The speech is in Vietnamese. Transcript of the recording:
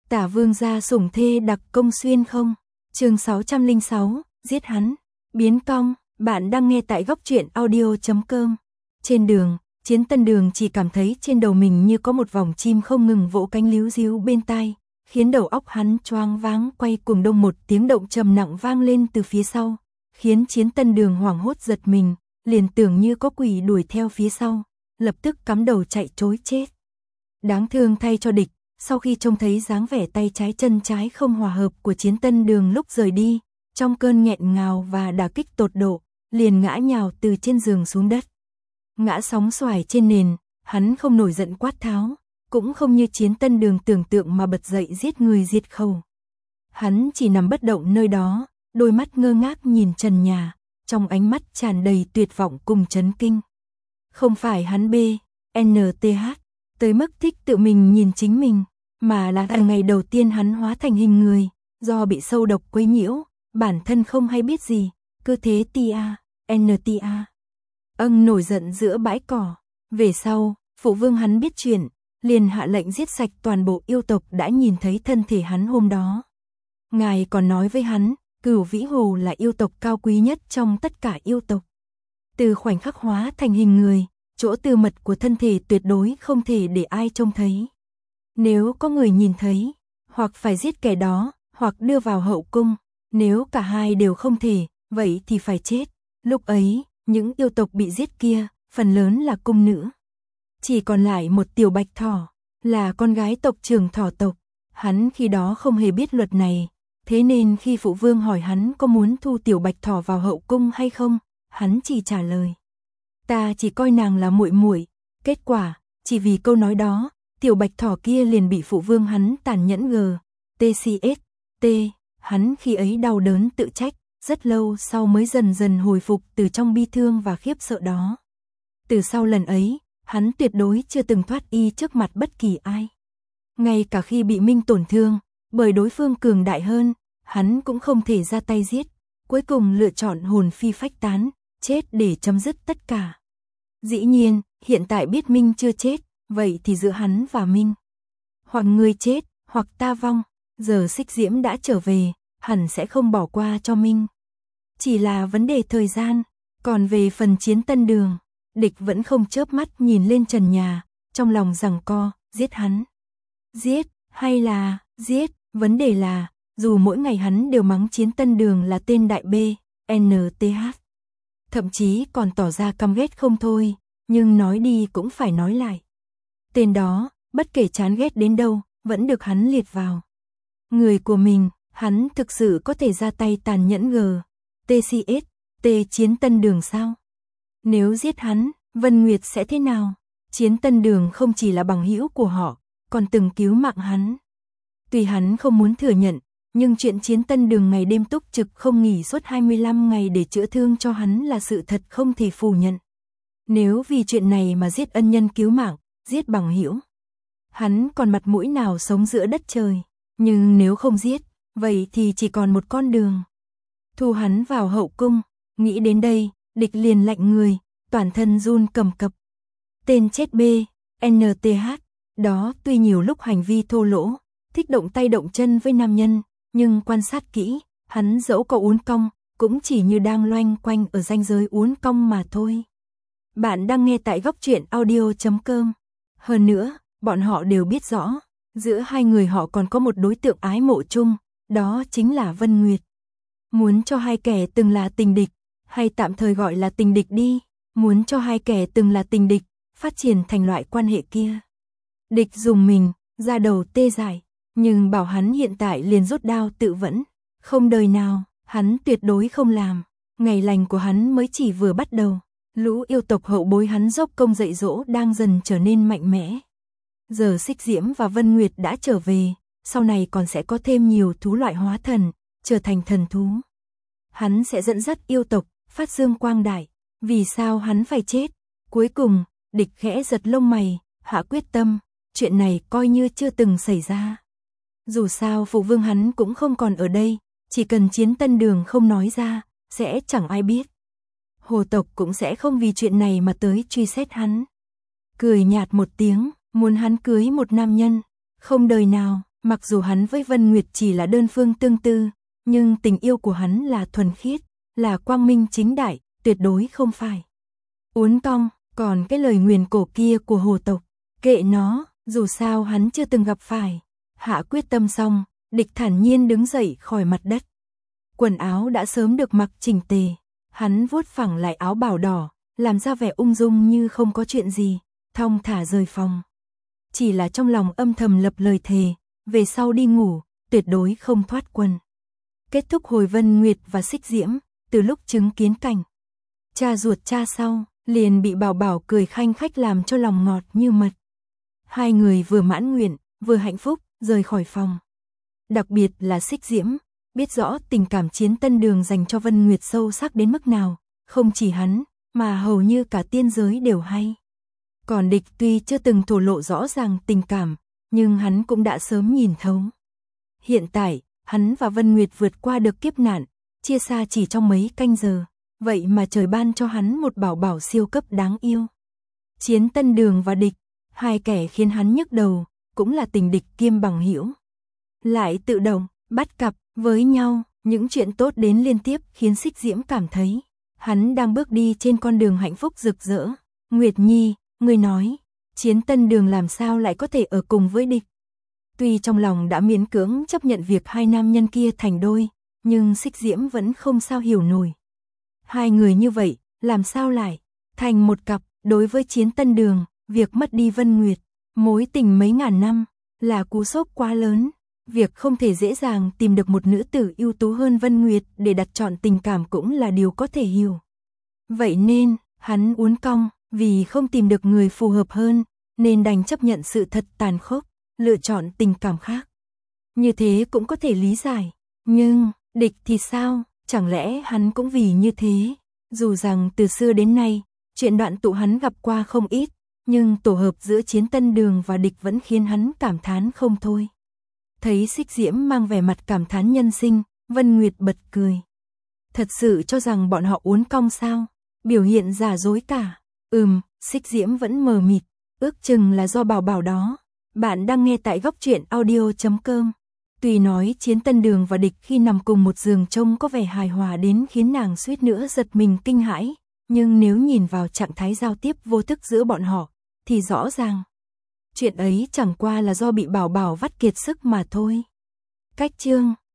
Tả vương gia sủng thê đặc công xuyên không? Chương 606, giết hắn. Biến cong, bạn đang nghe tại góc truyện audio.com. Trên đường, Chiến Tân Đường chỉ cảm thấy trên đầu mình như có một vòng chim không ngừng vỗ cánh líu ríu bên tai, khiến đầu óc hắn choáng váng quay cuồng. Đông một tiếng động trầm nặng vang lên từ phía sau, khiến Chiến Tân Đường hoảng hốt giật mình, liền tưởng như có quỷ đuổi theo phía sau, lập tức cắm đầu chạy trối chết. Đáng thương thay cho địch, sau khi trông thấy dáng vẻ tay trái chân trái không hòa hợp của Chiến Tân Đường lúc rời đi, trong cơn nghẹn ngào và đả kích tột độ, liền ngã nhào từ trên giường xuống đất. Ngã sóng xoài trên nền, hắn không nổi giận quát tháo, cũng không như Chiến Tân Đường tưởng tượng mà bật dậy giết người diệt khẩu. Hắn chỉ nằm bất động nơi đó, đôi mắt ngơ ngác nhìn trần nhà, trong ánh mắt tràn đầy tuyệt vọng cùng chấn kinh. Không phải hắn BNTH tới mức thích tự mình nhìn chính mình, mà là từ ngày đầu tiên hắn hóa thành hình người, do bị sâu độc quấy nhiễu, bản thân không hay biết gì, cứ thế NTA. Nổi giận giữa bãi cỏ. Về sau, phụ vương hắn biết chuyện, liền hạ lệnh giết sạch toàn bộ yêu tộc đã nhìn thấy thân thể hắn hôm đó. Ngài còn nói với hắn, Cửu Vĩ Hồ là yêu tộc cao quý nhất trong tất cả yêu tộc. Từ khoảnh khắc hóa thành hình người, chỗ tư mật của thân thể tuyệt đối không thể để ai trông thấy. Nếu có người nhìn thấy, hoặc phải giết kẻ đó, hoặc đưa vào hậu cung, nếu cả hai đều không thể, vậy thì phải chết. Lúc ấy, những yêu tộc bị giết kia, phần lớn là cung nữ. Chỉ còn lại một tiểu bạch thỏ, là con gái tộc trưởng thỏ tộc. Hắn khi đó không hề biết luật này, thế nên khi phụ vương hỏi hắn có muốn thu tiểu bạch thỏ vào hậu cung hay không, hắn chỉ trả lời: ta chỉ coi nàng là muội muội. Kết quả, chỉ vì câu nói đó, tiểu bạch thỏ kia liền bị phụ vương hắn tàn nhẫn TCST. Hắn khi ấy đau đớn tự trách, rất lâu sau mới dần dần hồi phục từ trong bi thương và khiếp sợ đó. Từ sau lần ấy, hắn tuyệt đối chưa từng thoát y trước mặt bất kỳ ai. Ngay cả khi bị Minh tổn thương, bởi đối phương cường đại hơn, hắn cũng không thể ra tay giết, cuối cùng lựa chọn hồn phi phách tán, chết để chấm dứt tất cả. Dĩ nhiên, hiện tại biết Minh chưa chết, vậy thì giữa hắn và Minh, hoặc người chết, hoặc ta vong. Giờ Xích Diễm đã trở về, hẳn sẽ không bỏ qua cho Minh. Chỉ là vấn đề thời gian. Còn về phần Chiến Tân Đường, địch vẫn không chớp mắt nhìn lên trần nhà, trong lòng giằng co, giết hắn. Giết, hay là, giết, vấn đề là, dù mỗi ngày hắn đều mắng Chiến Tân Đường là tên đại BNTH. Thậm chí còn tỏ ra căm ghét không thôi, nhưng nói đi cũng phải nói lại. Tên đó, bất kể chán ghét đến đâu, vẫn được hắn liệt vào người của mình. Hắn thực sự có thể ra tay tàn nhẫn TCST Chiến Tân Đường sao? Nếu giết hắn, Vân Nguyệt sẽ thế nào? Chiến Tân Đường không chỉ là bằng hữu của họ, còn từng cứu mạng hắn. Tuy hắn không muốn thừa nhận, nhưng chuyện Chiến Tân Đường ngày đêm túc trực không nghỉ suốt 25 ngày để chữa thương cho hắn là sự thật không thể phủ nhận. Nếu vì chuyện này mà giết ân nhân cứu mạng, giết bằng hữu, hắn còn mặt mũi nào sống giữa đất trời. Nhưng nếu không giết, vậy thì chỉ còn một con đường: thu hắn vào hậu cung. Nghĩ đến đây, địch liền lạnh người, toàn thân run cầm cập. Tên chết BNTH đó tuy nhiều lúc hành vi thô lỗ, thích động tay động chân với nam nhân, nhưng quan sát kỹ, hắn dẫu có uốn cong, cũng chỉ như đang loanh quanh ở ranh giới uốn cong mà thôi. Bạn đang nghe tại góc truyện audio.com. Hơn nữa, bọn họ đều biết rõ, giữa hai người họ còn có một đối tượng ái mộ chung, đó chính là Vân Nguyệt. Muốn cho hai kẻ từng là tình địch, hay tạm thời gọi là tình địch đi, muốn cho hai kẻ từng là tình địch, phát triển thành loại quan hệ kia. Địch dùng mình, ra đầu tê dại, nhưng bảo hắn hiện tại liền rút đao tự vẫn, không đời nào, hắn tuyệt đối không làm. Ngày lành của hắn mới chỉ vừa bắt đầu, lũ yêu tộc hậu bối hắn dốc công dạy dỗ đang dần trở nên mạnh mẽ. Giờ Xích Diễm và Vân Nguyệt đã trở về, sau này còn sẽ có thêm nhiều thú loại hóa thần, trở thành thần thú. Hắn sẽ dẫn dắt yêu tộc, phát dương quang đại. Vì sao hắn phải chết? Cuối cùng, địch khẽ giật lông mày, hạ quyết tâm, chuyện này coi như chưa từng xảy ra. Dù sao phụ vương hắn cũng không còn ở đây, chỉ cần Chiến Tân Đường không nói ra, sẽ chẳng ai biết. Hồ tộc cũng sẽ không vì chuyện này mà tới truy xét hắn. Cười nhạt một tiếng, muốn hắn cưới một nam nhân, không đời nào, Mặc dù hắn với Vân Nguyệt chỉ là đơn phương tương tư, nhưng tình yêu của hắn là thuần khiết, là quang minh chính đại, tuyệt đối không phải uốn cong. Còn cái lời nguyền cổ kia của hồ tộc, kệ nó, dù sao hắn chưa từng gặp phải. Hạ quyết tâm xong, Địch thản nhiên đứng dậy khỏi mặt đất. Quần áo đã sớm được mặc chỉnh tề, hắn vuốt phẳng lại áo bào đỏ, làm ra vẻ ung dung như không có chuyện gì, thong thả rời phòng. Chỉ là trong lòng âm thầm lập lời thề, về sau đi ngủ, tuyệt đối không thoát quần. Kết thúc hồi Vân Nguyệt và Xích Diễm, từ lúc chứng kiến cảnh cha ruột cha sau, liền bị Bảo Bảo cười khanh khách làm cho lòng ngọt như mật. Hai người vừa mãn nguyện, vừa hạnh phúc, rời khỏi phòng. Đặc biệt là Xích Diễm, biết rõ tình cảm Chiến Tân Đường dành cho Vân Nguyệt sâu sắc đến mức nào, không chỉ hắn, mà hầu như cả tiên giới đều hay. Còn Địch tuy chưa từng thổ lộ rõ ràng tình cảm, nhưng hắn cũng đã sớm nhìn thấu. Hiện tại, hắn và Vân Nguyệt vượt qua được kiếp nạn, chia xa chỉ trong mấy canh giờ, vậy mà trời ban cho hắn một Bảo Bảo siêu cấp đáng yêu. Chiến Tân Đường và Địch, hai kẻ khiến hắn nhức đầu, cũng là tình địch kiêm bằng hữu. Lại tự động bắt cặp với nhau, những chuyện tốt đến liên tiếp khiến Xích Diễm cảm thấy hắn đang bước đi trên con đường hạnh phúc rực rỡ. Nguyệt Nhi, ngươi nói, Chiến Tân Đường làm sao lại có thể ở cùng với Địch? Tuy trong lòng đã miễn cưỡng chấp nhận việc hai nam nhân kia thành đôi, nhưng Xích Diễm vẫn không sao hiểu nổi. Hai người như vậy, làm sao lại thành một cặp? Đối với Chiến Tân Đường, việc mất đi Vân Nguyệt, mối tình mấy ngàn năm, là cú sốc quá lớn. Việc không thể dễ dàng tìm được một nữ tử ưu tú hơn Vân Nguyệt để đặt chọn tình cảm cũng là điều có thể hiểu. Vậy nên, hắn uốn cong, vì không tìm được người phù hợp hơn, nên đành chấp nhận sự thật tàn khốc, lựa chọn tình cảm khác. Như thế cũng có thể lý giải. Nhưng, Địch thì sao? Chẳng lẽ hắn cũng vì như thế? Dù rằng từ xưa đến nay, chuyện đoạn tụ hắn gặp qua không ít, nhưng tổ hợp giữa Chiến Tân Đường và Địch vẫn khiến hắn cảm thán không thôi. Thấy Xích Diễm mang vẻ mặt cảm thán nhân sinh, Vân Nguyệt bật cười. Thật sự cho rằng bọn họ uốn cong sao? Biểu hiện giả dối cả. Xích Diễm vẫn mờ mịt, ước chừng là do Bảo Bảo đó. Bạn đang nghe tại góc truyện audio.com. Tuy nói Chiến Tân Đường và Địch khi nằm cùng một giường trông có vẻ hài hòa đến khiến nàng suýt nữa giật mình kinh hãi, nhưng nếu nhìn vào trạng thái giao tiếp vô thức giữa bọn họ, thì rõ ràng chuyện ấy chẳng qua là do bị Bảo Bảo vắt kiệt sức mà thôi. Cách chương